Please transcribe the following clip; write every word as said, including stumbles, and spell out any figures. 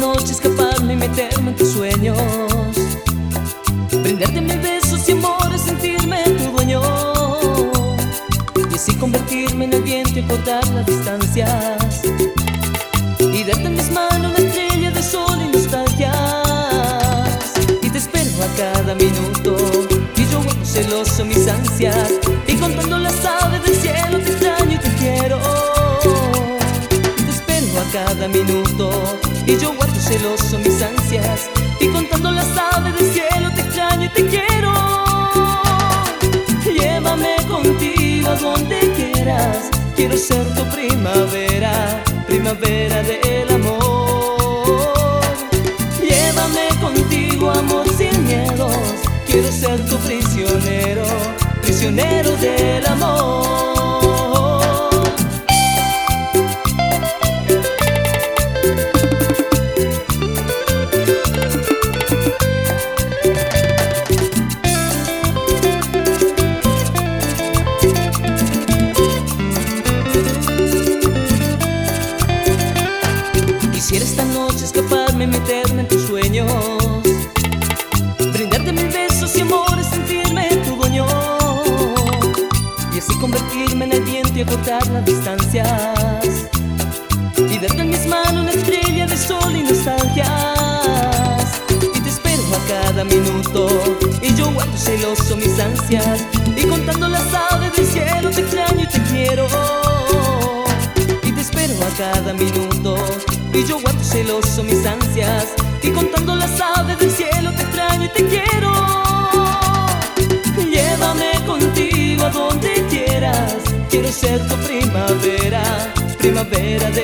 noche escaparme y meterme en tus sueños, brindarte mil besos y amores, sentirme tu dueño, y así convertirme en el viento y cortar las distancias, y darte en mis manos una estrella de sol y nostalgias. Y te espero a cada minuto, y yo guardo celoso mis ansias, y contando las aves del cielo te extraño y te quiero. Y te espero a cada minuto, y yo guardo celoso mis ansias, y contando las aves del cielo te extraño y te quiero. Llévame contigo a donde quieras, quiero ser tu primavera, primavera del amor. Llévame contigo, amor sin miedos, quiero ser tu prisionero, prisionero del amor. Quisiera esta noche escaparme, meterme en tus sueños, brindarte mil besos y amores, sentirme tu dueño, y así convertirme en el viento y acortar las distancias, y darte en mis manos una estrella de sol y nostalgias. Y te espero a cada minuto, y yo guardo celoso mis ansias, y contando las aves del cielo te extraño y te quiero. Y te espero a cada minuto, y yo guardo celoso mis ansias, y contando las aves del cielo te extraño y te quiero. Llévame contigo a donde quieras, quiero ser tu primavera, primavera de